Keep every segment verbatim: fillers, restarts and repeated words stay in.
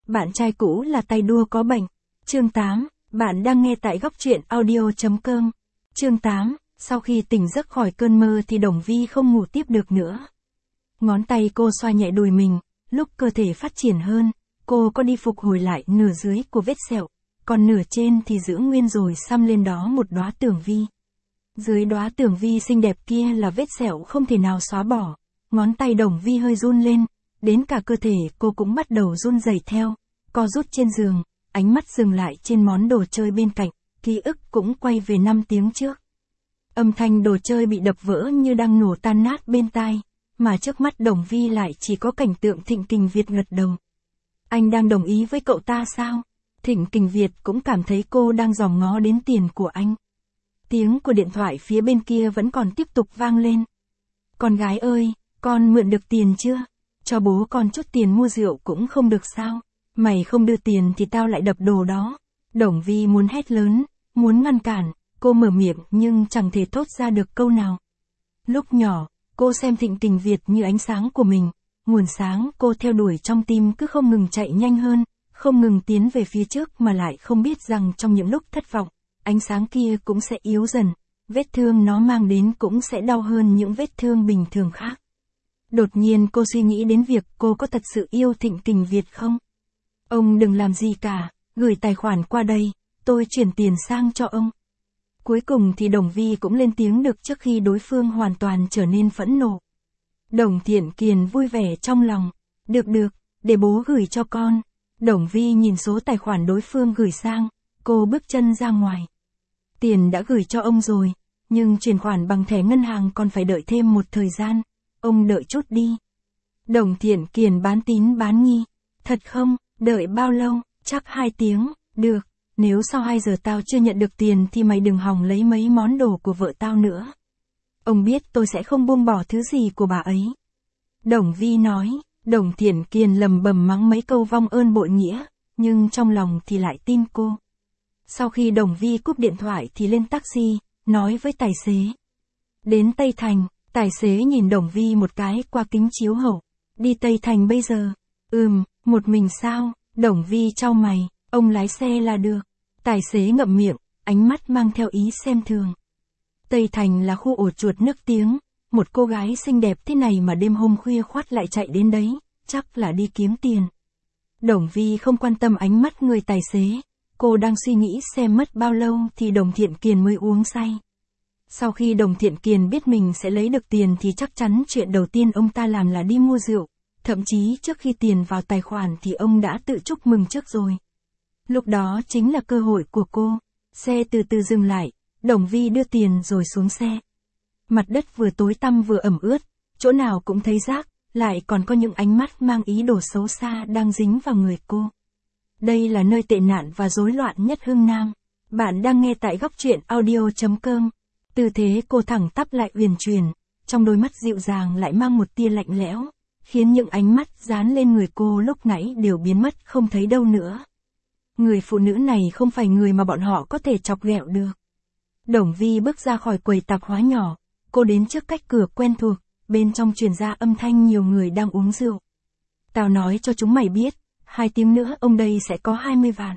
Bạn trai cũ là tay đua có bệnh. Chương tám, bạn đang nghe tại góc truyện audio chấm com. Chương tám, sau khi tỉnh giấc khỏi cơn mơ thì Đồng Vi không ngủ tiếp được nữa. Ngón tay cô xoa nhẹ đùi mình, lúc cơ thể phát triển hơn, cô có đi phục hồi lại nửa dưới của vết sẹo, còn nửa trên thì giữ nguyên rồi xăm lên đó một đóa tưởng vi. Dưới đóa tưởng vi xinh đẹp kia là vết sẹo không thể nào xóa bỏ. Ngón tay Đồng Vi hơi run lên, đến cả cơ thể cô cũng bắt đầu run rẩy theo, co rút trên giường, ánh mắt dừng lại trên món đồ chơi bên cạnh, ký ức cũng quay về năm tiếng trước. Âm thanh đồ chơi bị đập vỡ như đang nổ tan nát bên tai, mà trước mắt Đồng Vi lại chỉ có cảnh tượng Thịnh Kình Việt gật đầu. Anh đang đồng ý với cậu ta sao? Thịnh Kình Việt cũng cảm thấy cô đang dòm ngó đến tiền của anh. Tiếng của điện thoại phía bên kia vẫn còn tiếp tục vang lên. Con gái ơi, con mượn được tiền chưa? Cho bố con chút tiền mua rượu cũng không được sao? Mày không đưa tiền thì tao lại đập đồ đó. Đồng Vi muốn hét lớn, muốn ngăn cản, cô mở miệng nhưng chẳng thể thốt ra được câu nào. Lúc nhỏ, cô xem Thịnh Kình Việt như ánh sáng của mình, nguồn sáng cô theo đuổi trong tim cứ không ngừng chạy nhanh hơn, không ngừng tiến về phía trước mà lại không biết rằng trong những lúc thất vọng, ánh sáng kia cũng sẽ yếu dần, vết thương nó mang đến cũng sẽ đau hơn những vết thương bình thường khác. Đột nhiên cô suy nghĩ đến việc cô có thật sự yêu Thịnh Kình Việt không? Ông đừng làm gì cả, gửi tài khoản qua đây, tôi chuyển tiền sang cho ông. Cuối cùng thì Đồng Vi cũng lên tiếng được trước khi đối phương hoàn toàn trở nên phẫn nộ. Đồng Thiện Kiền vui vẻ trong lòng, được được, để bố gửi cho con. Đồng Vi nhìn số tài khoản đối phương gửi sang, cô bước chân ra ngoài. Tiền đã gửi cho ông rồi, nhưng chuyển khoản bằng thẻ ngân hàng còn phải đợi thêm một thời gian, ông đợi chút đi. Đồng Thiện Kiền bán tín bán nghi, thật không, đợi bao lâu, chắc hai tiếng, được, nếu sau hai giờ tao chưa nhận được tiền thì mày đừng hòng lấy mấy món đồ của vợ tao nữa. Ông biết tôi sẽ không buông bỏ thứ gì của bà ấy. Đồng Vi nói, Đồng Thiện Kiền lầm bầm mắng mấy câu vong ơn bội nghĩa, nhưng trong lòng thì lại tin cô. Sau khi Đồng Vi cúp điện thoại thì lên taxi, nói với tài xế. Đến Tây Thành, tài xế nhìn Đồng Vi một cái qua kính chiếu hậu. Đi Tây Thành bây giờ? Ừm, một mình sao? Đồng Vi chau mày, ông lái xe là được. Tài xế ngậm miệng, ánh mắt mang theo ý xem thường. Tây Thành là khu ổ chuột nước tiếng, một cô gái xinh đẹp thế này mà đêm hôm khuya khoắt lại chạy đến đấy, chắc là đi kiếm tiền. Đồng Vi không quan tâm ánh mắt người tài xế, cô đang suy nghĩ xem mất bao lâu thì Đồng Thiện Kiền mới uống say. Sau khi Đồng Thiện Kiền biết mình sẽ lấy được tiền thì chắc chắn chuyện đầu tiên ông ta làm là đi mua rượu, thậm chí trước khi tiền vào tài khoản thì ông đã tự chúc mừng trước rồi. Lúc đó chính là cơ hội của cô. Xe từ từ dừng lại, Đồng Vi đưa tiền rồi xuống xe. Mặt đất vừa tối tăm vừa ẩm ướt, chỗ nào cũng thấy rác, lại còn có những ánh mắt mang ý đồ xấu xa đang dính vào người cô. Đây là nơi tệ nạn và rối loạn nhất Hưng Nam. Bạn đang nghe tại góc truyện audio chấm com. Tư thế cô thẳng tắp lại uyển chuyển, trong đôi mắt dịu dàng lại mang một tia lạnh lẽo, khiến những ánh mắt dán lên người cô lúc nãy đều biến mất không thấy đâu nữa. Người phụ nữ này không phải người mà bọn họ có thể chọc ghẹo được. Đồng Vi bước ra khỏi quầy tạp hóa nhỏ, cô đến trước cách cửa quen thuộc, bên trong truyền ra âm thanh nhiều người đang uống rượu. Tao nói cho chúng mày biết, hai tiếng nữa ông đây sẽ có hai mươi vạn.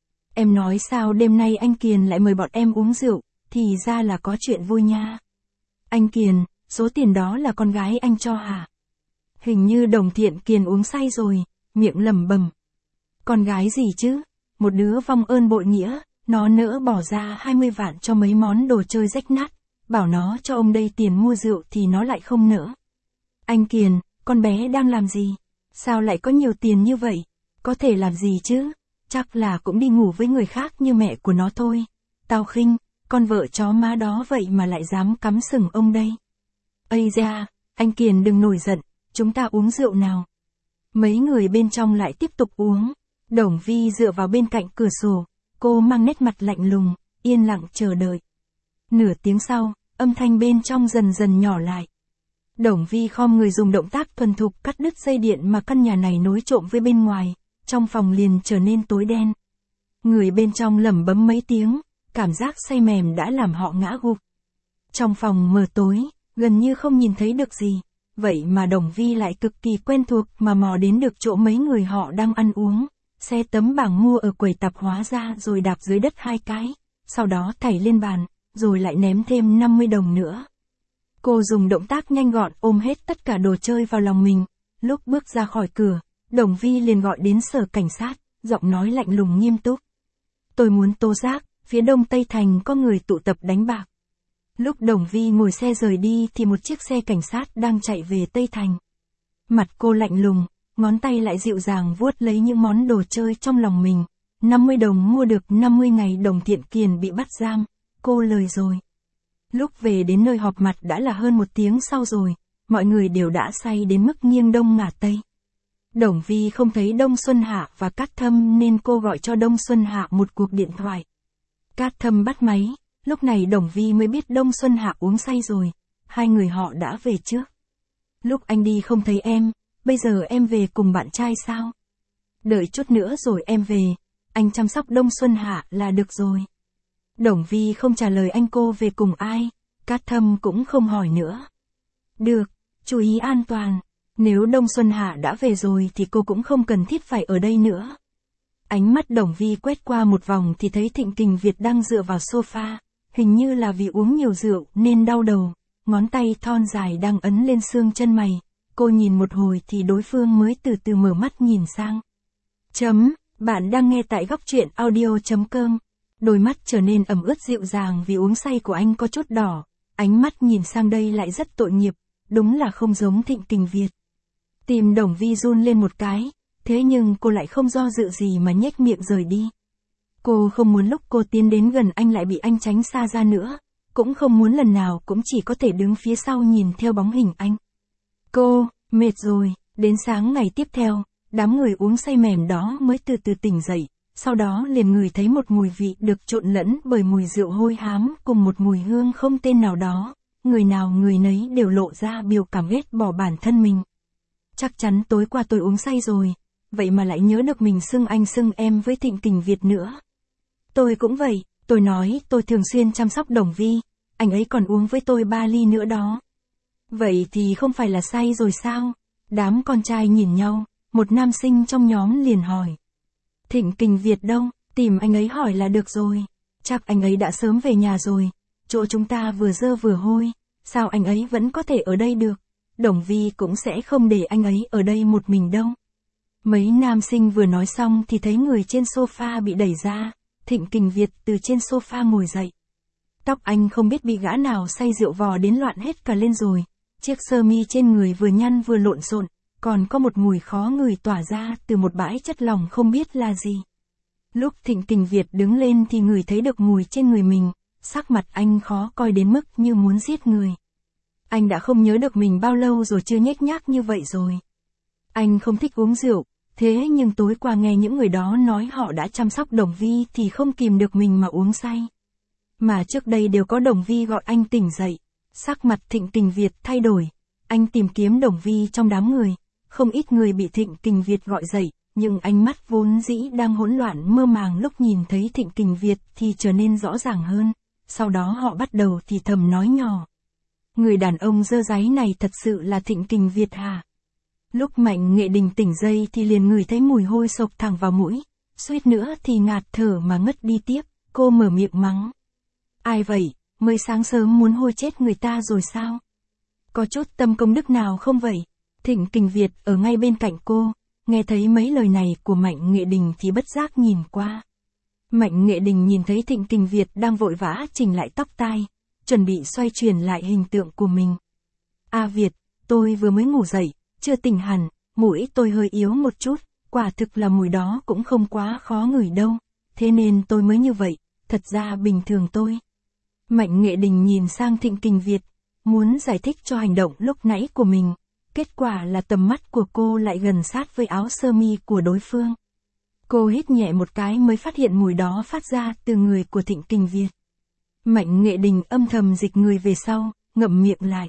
Em nói sao đêm nay anh Kiền lại mời bọn em uống rượu, thì ra là có chuyện vui nha. Anh Kiền, số tiền đó là con gái anh cho hả? Hình như Đồng Thiện Kiền uống say rồi, miệng lẩm bẩm. Con gái gì chứ? Một đứa vong ơn bội nghĩa, nó nỡ bỏ ra hai mươi vạn cho mấy món đồ chơi rách nát, bảo nó cho ông đây tiền mua rượu thì nó lại không nỡ. Anh Kiền, con bé đang làm gì? Sao lại có nhiều tiền như vậy? Có thể làm gì chứ? Chắc là cũng đi ngủ với người khác như mẹ của nó thôi. Tao khinh, con vợ chó má đó vậy mà lại dám cắm sừng ông đây. Ây da, anh Kiền đừng nổi giận, chúng ta uống rượu nào. Mấy người bên trong lại tiếp tục uống. Đồng Vi dựa vào bên cạnh cửa sổ, cô mang nét mặt lạnh lùng, yên lặng chờ đợi. Nửa tiếng sau, âm thanh bên trong dần dần nhỏ lại. Đồng Vi khom người dùng động tác thuần thục cắt đứt dây điện mà căn nhà này nối trộm với bên ngoài, trong phòng liền trở nên tối đen. Người bên trong lẩm bẩm mấy tiếng, cảm giác say mềm đã làm họ ngã gục. Trong phòng mờ tối, gần như không nhìn thấy được gì, vậy mà Đồng Vi lại cực kỳ quen thuộc mà mò đến được chỗ mấy người họ đang ăn uống. Xe tấm bảng mua ở quầy tạp hóa ra rồi đạp dưới đất hai cái, sau đó thảy lên bàn, rồi lại ném thêm năm mươi đồng nữa. Cô dùng động tác nhanh gọn ôm hết tất cả đồ chơi vào lòng mình. Lúc bước ra khỏi cửa, Đồng Vi liền gọi đến sở cảnh sát, giọng nói lạnh lùng nghiêm túc. Tôi muốn tố giác, phía đông Tây Thành có người tụ tập đánh bạc. Lúc Đồng Vi ngồi xe rời đi thì một chiếc xe cảnh sát đang chạy về Tây Thành. Mặt cô lạnh lùng, ngón tay lại dịu dàng vuốt lấy những món đồ chơi trong lòng mình. năm mươi đồng mua được năm mươi ngày Đồng Thiện Kiền bị bắt giam, cô lời rồi. Lúc về đến nơi họp mặt đã là hơn một tiếng sau rồi, mọi người đều đã say đến mức nghiêng đông ngả tây. Đồng Vi không thấy Đông Xuân Hạ và Cát Thâm nên cô gọi cho Đông Xuân Hạ một cuộc điện thoại. Cát Thâm bắt máy, lúc này Đồng Vi mới biết Đông Xuân Hạ uống say rồi, hai người họ đã về trước. Lúc anh đi không thấy em, bây giờ em về cùng bạn trai sao? Đợi chút nữa rồi em về, anh chăm sóc Đông Xuân Hạ là được rồi. Đồng Vi không trả lời anh cô về cùng ai, Cát Thâm cũng không hỏi nữa. Được, chú ý an toàn, nếu Đông Xuân Hạ đã về rồi thì cô cũng không cần thiết phải ở đây nữa. Ánh mắt Đồng Vi quét qua một vòng thì thấy Thịnh Kình Việt đang dựa vào sofa, hình như là vì uống nhiều rượu nên đau đầu, ngón tay thon dài đang ấn lên xương chân mày. Cô nhìn một hồi thì đối phương mới từ từ mở mắt nhìn sang. Chấm, bạn đang nghe tại góc truyện audio chấm com. Đôi mắt trở nên ẩm ướt dịu dàng vì uống say của anh có chút đỏ, ánh mắt nhìn sang đây lại rất tội nghiệp, đúng là không giống Thịnh Kình Việt. Tim Đồng Vi run lên một cái, thế nhưng cô lại không do dự gì mà nhếch miệng rời đi. Cô không muốn lúc cô tiến đến gần anh lại bị anh tránh xa ra nữa, cũng không muốn lần nào cũng chỉ có thể đứng phía sau nhìn theo bóng hình anh. Cô, mệt rồi, đến sáng ngày tiếp theo, đám người uống say mềm đó mới từ từ tỉnh dậy, sau đó liền ngửi thấy một mùi vị được trộn lẫn bởi mùi rượu hôi hám cùng một mùi hương không tên nào đó, người nào người nấy đều lộ ra biểu cảm ghét bỏ bản thân mình. Chắc chắn tối qua tôi uống say rồi, vậy mà lại nhớ được mình xưng anh xưng em với Thịnh Kình Việt nữa. Tôi cũng vậy, tôi nói tôi thường xuyên chăm sóc Đồng Vi, anh ấy còn uống với tôi ba ly nữa đó. Vậy thì không phải là say rồi sao? Đám con trai nhìn nhau, một nam sinh trong nhóm liền hỏi. Thịnh Kình Việt đâu, tìm anh ấy hỏi là được rồi. Chắc anh ấy đã sớm về nhà rồi, chỗ chúng ta vừa dơ vừa hôi, sao anh ấy vẫn có thể ở đây được? Đồng Vi cũng sẽ không để anh ấy ở đây một mình đâu. Mấy nam sinh vừa nói xong thì thấy người trên sofa bị đẩy ra, Thịnh Kình Việt từ trên sofa ngồi dậy. Tóc anh không biết bị gã nào say rượu vò đến loạn hết cả lên rồi, chiếc sơ mi trên người vừa nhăn vừa lộn xộn, còn có một mùi khó ngửi tỏa ra từ một bãi chất lỏng không biết là gì. Lúc Thịnh Kình Việt đứng lên thì ngửi thấy được mùi trên người mình, sắc mặt anh khó coi đến mức như muốn giết người. Anh đã không nhớ được mình bao lâu rồi chưa nhếch nhác như vậy rồi. Anh không thích uống rượu, thế nhưng tối qua nghe những người đó nói họ đã chăm sóc Đồng Vi thì không kìm được mình mà uống say. Mà trước đây đều có Đồng Vi gọi anh tỉnh dậy, sắc mặt Thịnh Kình Việt thay đổi, anh tìm kiếm Đồng Vi trong đám người, không ít người bị Thịnh Kình Việt gọi dậy, nhưng ánh mắt vốn dĩ đang hỗn loạn mơ màng lúc nhìn thấy Thịnh Kình Việt thì trở nên rõ ràng hơn, sau đó họ bắt đầu thì thầm nói nhỏ. Người đàn ông dơ dáy này thật sự là Thịnh Kình Việt hả? Lúc Mạnh Nghệ Đình tỉnh dậy thì liền ngửi thấy mùi hôi sộc thẳng vào mũi, suýt nữa thì ngạt thở mà ngất đi tiếp, cô mở miệng mắng. Ai vậy, mới sáng sớm muốn hôi chết người ta rồi sao? Có chút tâm công đức nào không vậy? Thịnh Kình Việt ở ngay bên cạnh cô, nghe thấy mấy lời này của Mạnh Nghệ Đình thì bất giác nhìn qua. Mạnh Nghệ Đình nhìn thấy Thịnh Kình Việt đang vội vã chỉnh lại tóc tai, chuẩn bị xoay chuyển lại hình tượng của mình. A Việt, tôi vừa mới ngủ dậy, chưa tỉnh hẳn, mũi tôi hơi yếu một chút, quả thực là mùi đó cũng không quá khó ngửi đâu, thế nên tôi mới như vậy, thật ra bình thường tôi. Mạnh Nghệ Đình nhìn sang Thịnh Kình Việt, muốn giải thích cho hành động lúc nãy của mình, kết quả là tầm mắt của cô lại gần sát với áo sơ mi của đối phương. Cô hít nhẹ một cái mới phát hiện mùi đó phát ra từ người của Thịnh Kình Việt. Mạnh Nghệ Đình âm thầm dịch người về sau, ngậm miệng lại.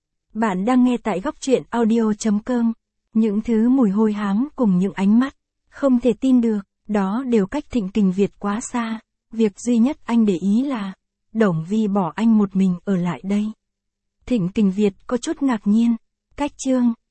Bạn đang nghe tại góc truyện audio chấm com. Những thứ mùi hôi hám cùng những ánh mắt, không thể tin được, đó đều cách Thịnh Kình Việt quá xa. Việc duy nhất anh để ý là, Đồng Vi bỏ anh một mình ở lại đây. Thịnh Kình Việt có chút ngạc nhiên. Cách chương